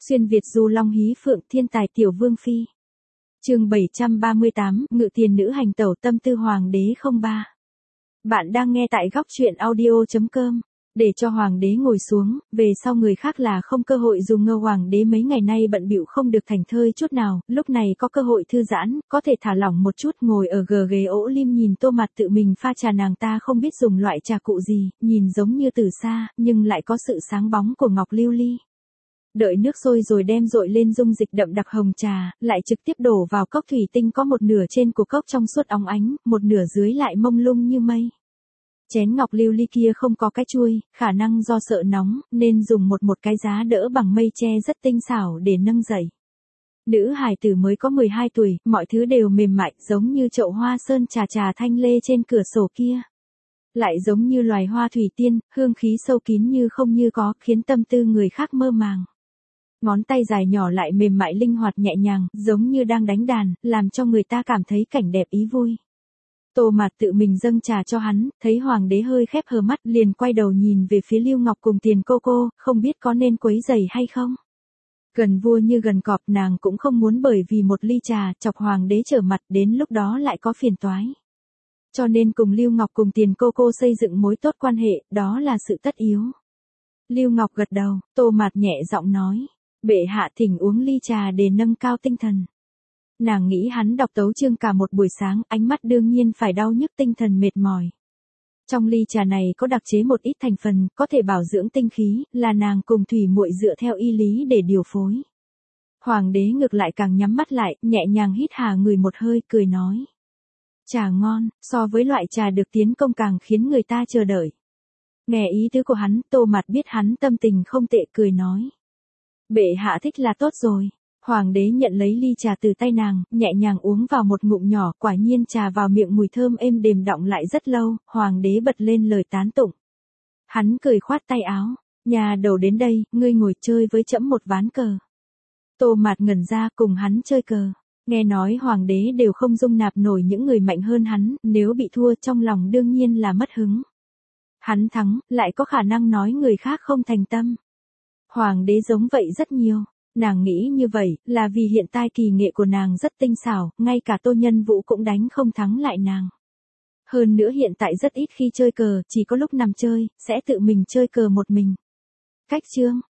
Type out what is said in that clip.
Xuyên Việt du long hí phượng thiên tài tiểu vương phi. Chương 738, ngự tiền nữ hành tẩu tâm tư hoàng đế 03. Bạn đang nghe tại góc truyện audio.com. Để cho hoàng đế ngồi xuống, về sau người khác là không cơ hội dùng ngơ. Hoàng đế mấy ngày nay bận bịu không được thành thơi chút nào, lúc này có cơ hội thư giãn, có thể thả lỏng một chút, ngồi ở ghế ỗ lim nhìn Tô Mạt tự mình pha trà. Nàng ta không biết dùng loại trà cụ gì, nhìn giống như từ xa, nhưng lại có sự sáng bóng của ngọc lưu ly. Đợi nước sôi rồi đem dội lên dung dịch đậm đặc hồng trà, lại trực tiếp đổ vào cốc thủy tinh, có một nửa trên của cốc trong suốt óng ánh, một nửa dưới lại mông lung như mây. Chén ngọc lưu ly kia không có cái chuôi, khả năng do sợ nóng, nên dùng một cái giá đỡ bằng mây tre rất tinh xảo để nâng dậy. Nữ hài tử mới có 12 tuổi, mọi thứ đều mềm mại, giống như chậu hoa sơn trà thanh lê trên cửa sổ kia. Lại giống như loài hoa thủy tiên, hương khí sâu kín như không như có, khiến tâm tư người khác mơ màng. Ngón tay dài nhỏ lại mềm mại linh hoạt nhẹ nhàng, giống như đang đánh đàn, làm cho người ta cảm thấy cảnh đẹp ý vui. Tô Mạt tự mình dâng trà cho hắn, thấy hoàng đế hơi khép hờ mắt, liền quay đầu nhìn về phía Lưu Ngọc cùng Tiền cô, không biết có nên quấy rầy hay không. Gần vua như gần cọp, nàng cũng không muốn bởi vì một ly trà chọc hoàng đế trở mặt, đến lúc đó lại có phiền toái. Cho nên cùng Lưu Ngọc cùng Tiền cô xây dựng mối tốt quan hệ, đó là sự tất yếu. Lưu Ngọc gật đầu, Tô Mạt nhẹ giọng nói, bệ hạ thỉnh uống ly trà để nâng cao tinh thần. Nàng nghĩ hắn đọc tấu chương cả một buổi sáng, ánh mắt đương nhiên phải đau nhức, tinh thần mệt mỏi. Trong ly trà này có đặc chế một ít thành phần, có thể bảo dưỡng tinh khí, là nàng cùng thủy muội dựa theo y lý để điều phối. Hoàng đế ngược lại càng nhắm mắt lại, nhẹ nhàng hít hà người một hơi, cười nói. Trà ngon, so với loại trà được tiến công càng khiến người ta chờ đợi. Nghe ý tứ của hắn, Tô Mạt biết hắn tâm tình không tệ, cười nói. Bệ hạ thích là tốt rồi. Hoàng đế nhận lấy ly trà từ tay nàng, nhẹ nhàng uống vào một ngụm nhỏ, quả nhiên trà vào miệng mùi thơm êm đềm đọng lại rất lâu, hoàng đế bật lên lời tán tụng. Hắn cười khoát tay áo, nhà đầu đến đây, ngươi ngồi chơi với trẫm một ván cờ. Tô Mạt ngẩn ra, cùng hắn chơi cờ. Nghe nói hoàng đế đều không dung nạp nổi những người mạnh hơn hắn, nếu bị thua trong lòng đương nhiên là mất hứng. Hắn thắng, lại có khả năng nói người khác không thành tâm. Hoàng đế giống vậy rất nhiều. Nàng nghĩ như vậy, là vì hiện tại kỳ nghệ của nàng rất tinh xảo, ngay cả Tô Nhân Vũ cũng đánh không thắng lại nàng. Hơn nữa hiện tại rất ít khi chơi cờ, chỉ có lúc nằm chơi, sẽ tự mình chơi cờ một mình. Cách chương,